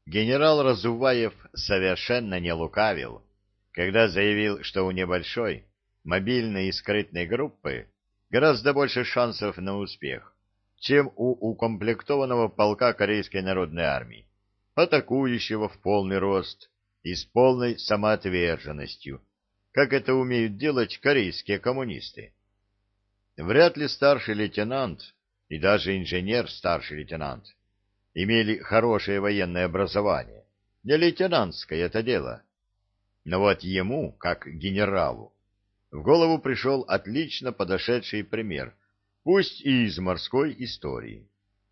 Генерал Разуваев совершенно не лукавил, когда заявил, что у небольшой, мобильной и скрытной группы гораздо больше шансов на успех, чем у укомплектованного полка Корейской народной армии, атакующего в полный рост и с полной самоотверженностью, как это умеют делать корейские коммунисты. Вряд ли старший лейтенант и даже инженер-старший лейтенант имели хорошее военное образование. Не лейтенантское это дело. Но вот ему, как генералу, в голову пришел отлично подошедший пример, пусть и из морской истории.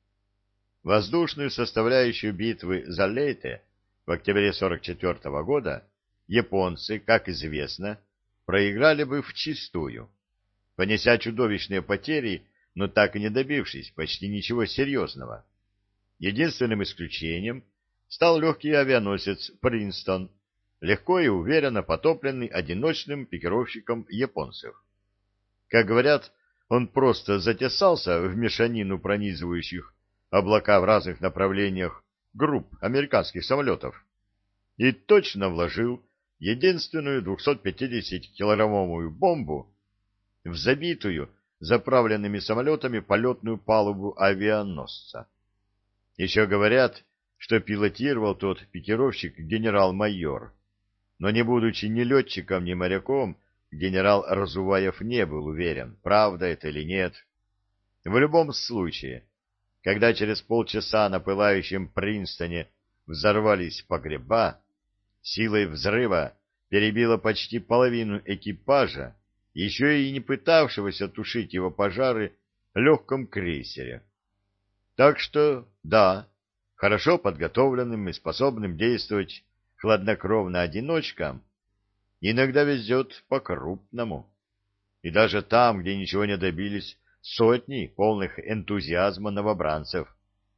Воздушную составляющую битвы за Лейте в октябре 1944 года японцы, как известно, проиграли бы вчистую, понеся чудовищные потери, но так и не добившись почти ничего серьезного. Единственным исключением стал легкий авианосец «Принстон», легко и уверенно потопленный одиночным пикировщиком японцев. Как говорят, он просто затесался в мешанину пронизывающих облака в разных направлениях групп американских самолетов и точно вложил единственную 250-килограммовую бомбу в забитую заправленными самолетами полетную палубу авианосца. Еще говорят, что пилотировал тот пикировщик генерал-майор, но не будучи ни летчиком, ни моряком, генерал Разуваев не был уверен, правда это или нет. В любом случае, когда через полчаса на пылающем Принстоне взорвались погреба, силой взрыва перебило почти половину экипажа, еще и не пытавшегося тушить его пожары легком крейсере. Так что, да, хорошо подготовленным и способным действовать хладнокровно одиночкам иногда везет по-крупному. И даже там, где ничего не добились сотни полных энтузиазма новобранцев.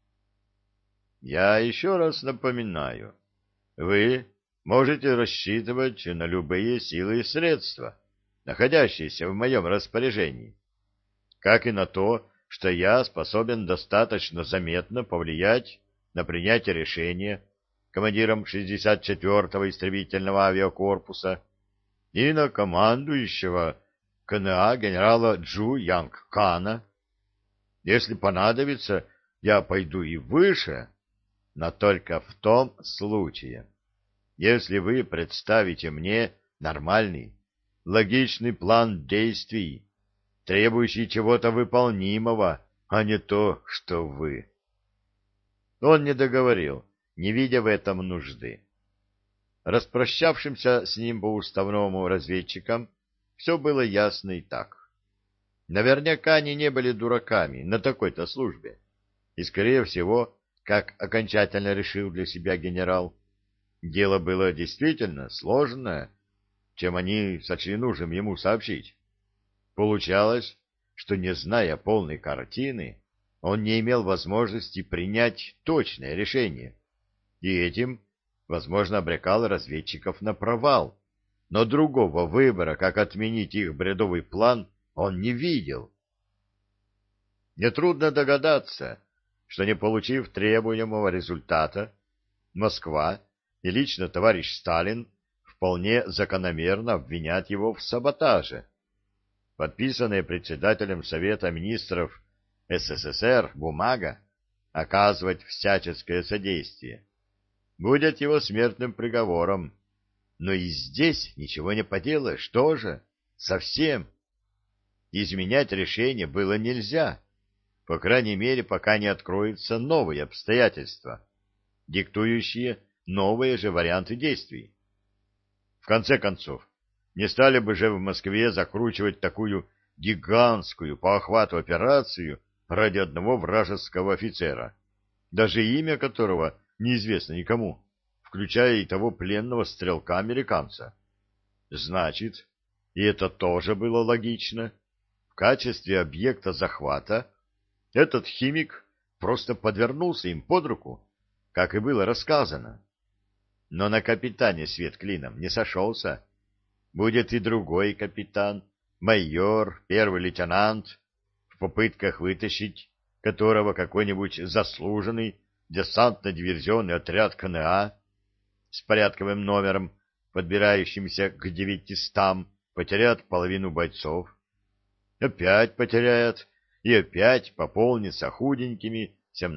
Я еще раз напоминаю, вы можете рассчитывать на любые силы и средства, находящиеся в моем распоряжении, как и на то, что я способен достаточно заметно повлиять на принятие решения командиром 64-го истребительного авиакорпуса и на командующего КНА генерала Джу Янг Кана. Если понадобится, я пойду и выше, но только в том случае, если вы представите мне нормальный, логичный план действий, требующий чего-то выполнимого, а не то, что вы. Он не договорил, не видя в этом нужды. Распрощавшимся с ним по уставному разведчикам все было ясно и так. Наверняка они не были дураками на такой-то службе. И, скорее всего, как окончательно решил для себя генерал, дело было действительно сложное, чем они сочли нужным ему сообщить. Получалось, что, не зная полной картины, он не имел возможности принять точное решение, и этим, возможно, обрекал разведчиков на провал, но другого выбора, как отменить их бредовый план, он не видел. Нетрудно догадаться, что, не получив требуемого результата, Москва и лично товарищ Сталин вполне закономерно обвинят его в саботаже. Подписанная председателем Совета министров СССР бумага оказывать всяческое содействие будет его смертным приговором. Но и здесь ничего не поделаешь, тоже, совсем. Изменять решение было нельзя, по крайней мере, пока не откроются новые обстоятельства, диктующие новые же варианты действий. В конце концов, не стали бы же в Москве закручивать такую гигантскую по охвату операцию ради одного вражеского офицера, даже имя которого неизвестно никому, включая и того пленного стрелка-американца. Значит, и это тоже было логично, в качестве объекта захвата этот химик просто подвернулся им под руку, как и было рассказано. Но на капитане свет клином не сошелся. Будет и другой капитан, майор, первый лейтенант, в попытках вытащить которого какой-нибудь заслуженный десантно-диверсионный отряд КНА с порядковым номером, подбирающимся к 900, потеряет половину бойцов. Опять потеряет, и опять пополнится худенькими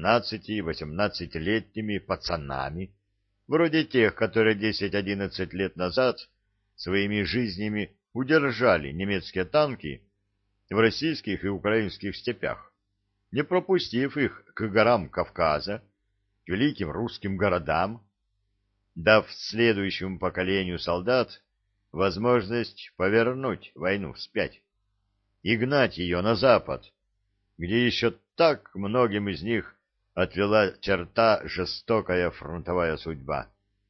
17-18-летними пацанами, вроде тех, которые 10-11 лет назад своими жизнями удержали немецкие танки в российских и украинских степях, не пропустив их к горам Кавказа, к великим русским городам, дав следующему поколению солдат возможность повернуть войну вспять и гнать ее на запад, где еще так многим из них отвела черта жестокая фронтовая судьба.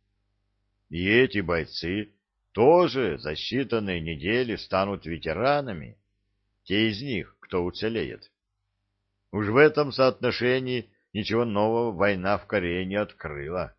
И эти бойцы тоже за считанные недели станут ветеранами, те из них, кто уцелеет. Уж в этом соотношении ничего нового война в Корее не открыла.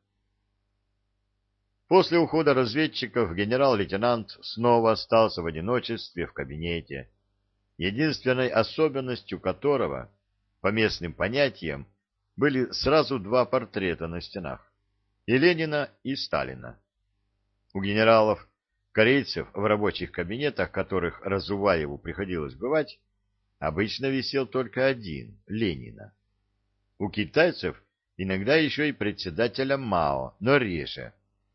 После ухода разведчиков генерал-лейтенант снова остался в одиночестве в кабинете, единственной особенностью которого, по местным понятиям, были сразу два портрета на стенах — и Ленина, и Сталина. У генералов-корейцев в рабочих кабинетах, которых Разуваеву приходилось бывать, обычно висел только один — Ленина. У китайцев иногда еще и председателя Мао, но реже.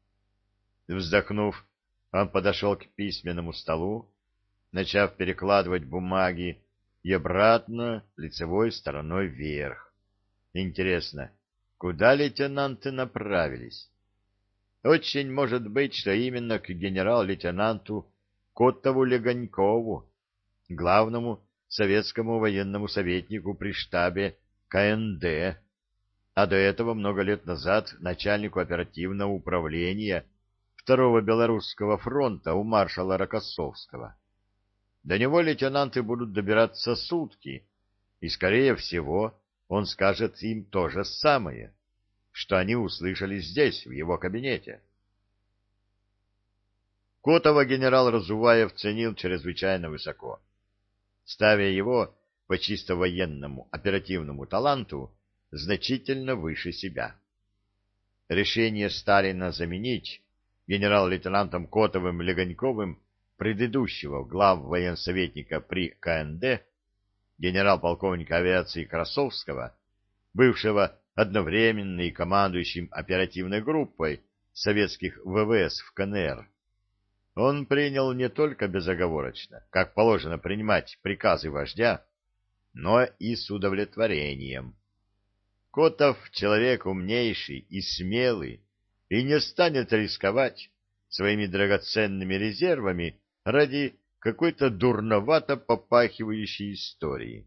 Вздохнув, он подошел к письменному столу, начав перекладывать бумаги, и обратно лицевой стороной вверх. Интересно, куда лейтенанты направились? Очень может быть, что именно к генерал-лейтенанту Котову-Легонькову, главному советскому военному советнику при штабе КНД, а до этого много лет назад начальнику оперативного управления Второго Белорусского фронта у маршала Рокоссовского. До него лейтенанты будут добираться сутки, и, скорее всего, он скажет им то же самое, что они услышали здесь, в его кабинете. Котова генерал Разуваев ценил чрезвычайно высоко, ставя его по чисто военному оперативному таланту значительно выше себя. Решение Сталина заменить генерал-лейтенантом Котовым-Легоньковым предыдущего главвоенсоветника при КНД, генерал-полковника авиации Красовского, бывшего одновременно и командующим оперативной группой советских ВВС в КНР, он принял не только безоговорочно, как положено принимать приказы вождя, но и с удовлетворением. Котов человек умнейший и смелый, и не станет рисковать своими драгоценными резервами ради какой-то дурновато попахивающей истории.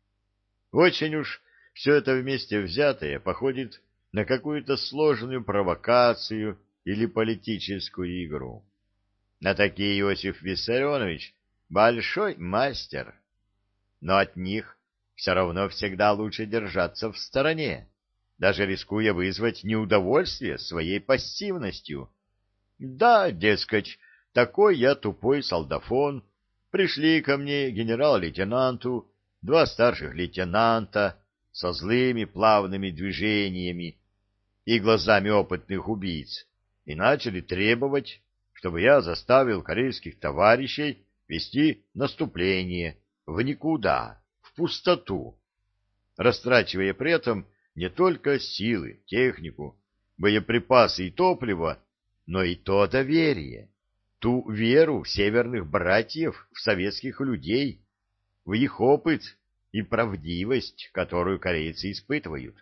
Очень уж все это вместе взятое походит на какую-то сложную провокацию или политическую игру. На такие Иосиф Виссарионович большой мастер, но от них все равно всегда лучше держаться в стороне, даже рискуя вызвать неудовольствие своей пассивностью. Да, дескать, такой я тупой солдафон, пришли ко мне генерал-лейтенанту, два старших лейтенанта со злыми плавными движениями и глазами опытных убийц и начали требовать, чтобы я заставил корейских товарищей вести наступление в никуда, в пустоту, растрачивая при этом не только силы, технику, боеприпасы и топливо, но и то доверие, ту веру северных братьев в советских людей, в их опыт и правдивость, которую корейцы испытывают.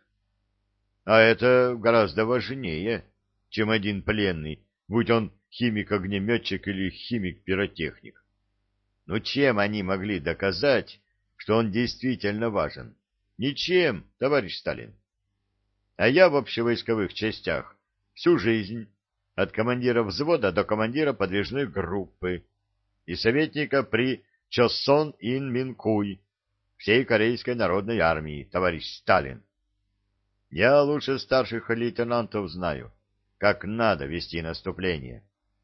А это гораздо важнее, чем один пленный, будь он химик-огнеметчик или химик-пиротехник. Но чем они могли доказать, что он действительно важен? Ничем, товарищ Сталин. А я в общевойсковых частях всю жизнь, от командира взвода до командира подвижной группы и советника при Чосон-ин-Минкуй всей Корейской народной армии, товарищ Сталин. Я лучше старших лейтенантов знаю, как надо вести наступление.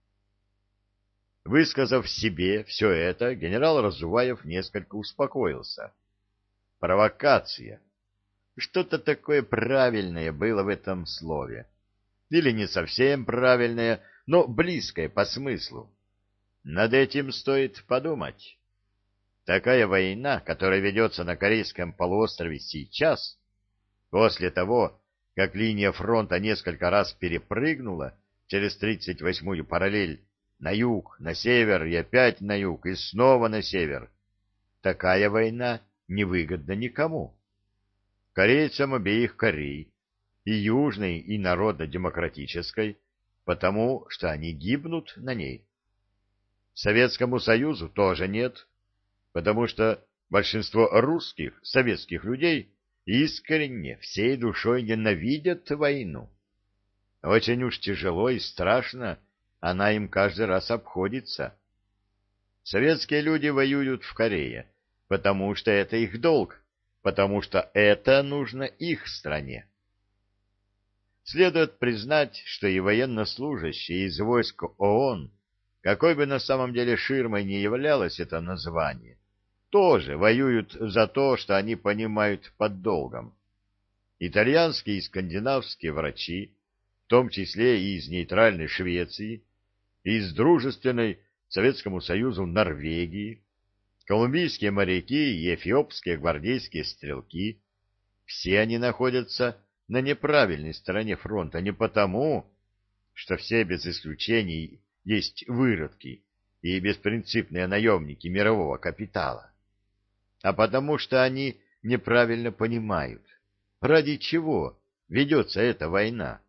Высказав себе все это, генерал Разуваев несколько успокоился. Провокация. Что-то такое правильное было в этом слове. Или не совсем правильное, но близкое по смыслу. Над этим стоит подумать. Такая война, которая ведется на Корейском полуострове сейчас, после того, как линия фронта несколько раз перепрыгнула через 38-ю параллель на юг, на север и опять на юг, и снова на север, такая война невыгодна никому. Корейцам обеих Корей, и южной, и народно-демократической, потому что они гибнут на ней. Советскому Союзу тоже нет, потому что большинство русских, советских людей искренне, всей душой ненавидят войну. Очень уж тяжело и страшно она им каждый раз обходится. Советские люди воюют в Корее, потому что это их долг, потому что это нужно их стране. Следует признать, что и военнослужащие из войск ООН, какой бы на самом деле ширмой ни являлось это название, тоже воюют за то, что они понимают под долгом. Итальянские и скандинавские врачи, в том числе и из нейтральной Швеции, и из дружественной Советскому Союзу Норвегии, колумбийские моряки и эфиопские гвардейские стрелки, все они находятся на неправильной стороне фронта не потому, что все без исключений есть выродки и беспринципные наемники мирового капитала, а потому что они неправильно понимают, ради чего ведется эта война.